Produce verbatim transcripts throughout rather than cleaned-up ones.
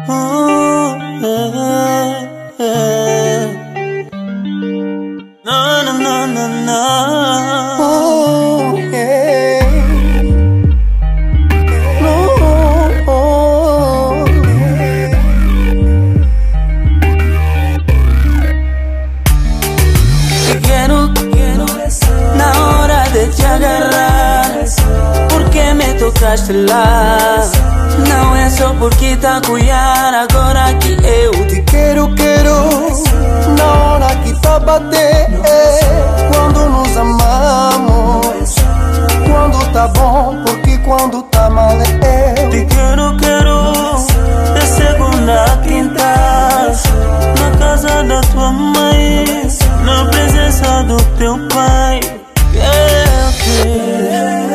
Oh, eh, eh. No, no, no, no, no. Oh, yeah. No, oh, yeah. Te quiero, quiero, na hora de te agarrar, porque me tocaste lá. Não é só porque tá a cuidar agora que eu te Quero, quero, na hora que tá a bater, quando nos amamos, quando tá bom, porque quando tá mal é eu. te quero, quero, de segunda a quinta, na casa da tua mãe, na presença do teu pai. Eu te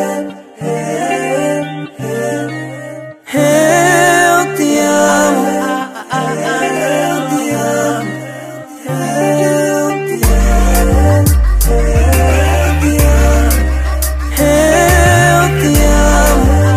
Eu te amo. Eu te amo. Eu te amo. Eu te amo. Eu te amo.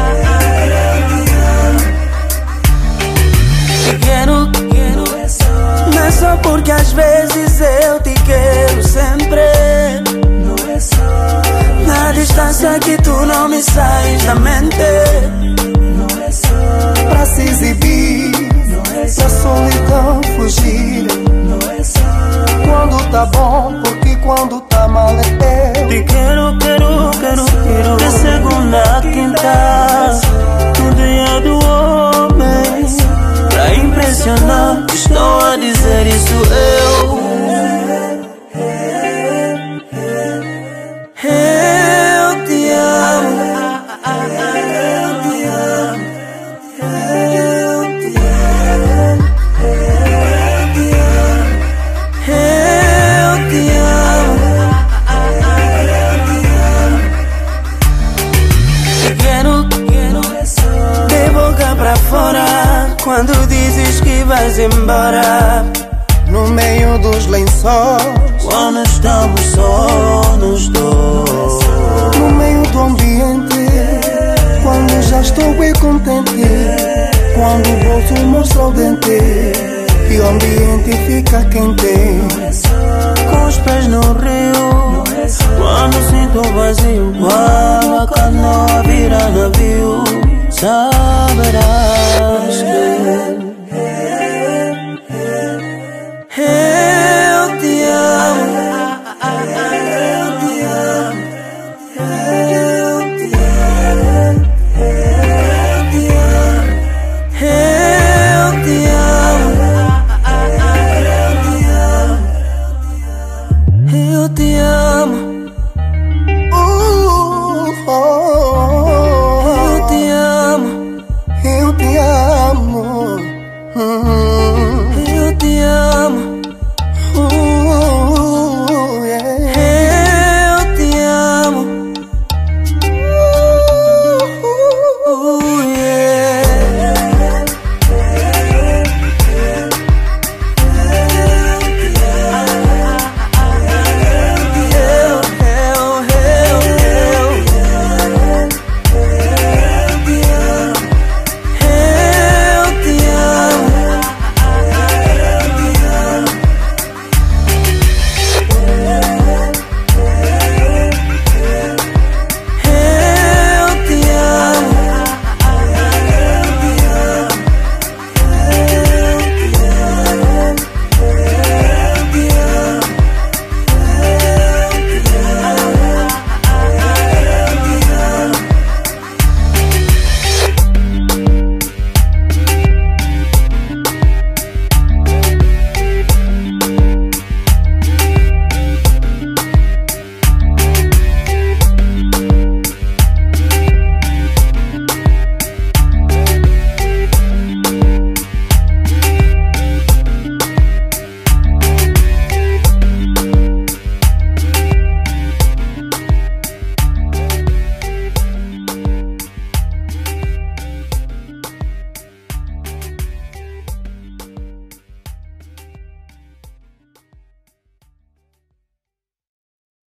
Te quero, quero, não é só porque às vezes eu te quero sempre. Não é só na distância que tu não me sais da mente. Pra se exibir, pra solidão fugir. Quando tá bom, porque quando tá mal é eu. Te quero, quero, quero, quero, de segunda a quinta, no dia do homem. Pra impressionar, estou a dizer isso eu. Eu te amo. Eu te amo. Eu te amo. Eu te amo. Eu te amo. Te quero, quero, de boca pra fora, quando dizes que vais embora. No meio dos lençóis, Quando estamos só nos dois. no meio do ambiente, quando já estou bem contente, quando o bolso mostra o dente e o ambiente fica quente. Com os pés no rio, quando sinto vazio, quando a canoa vira navio, saberás.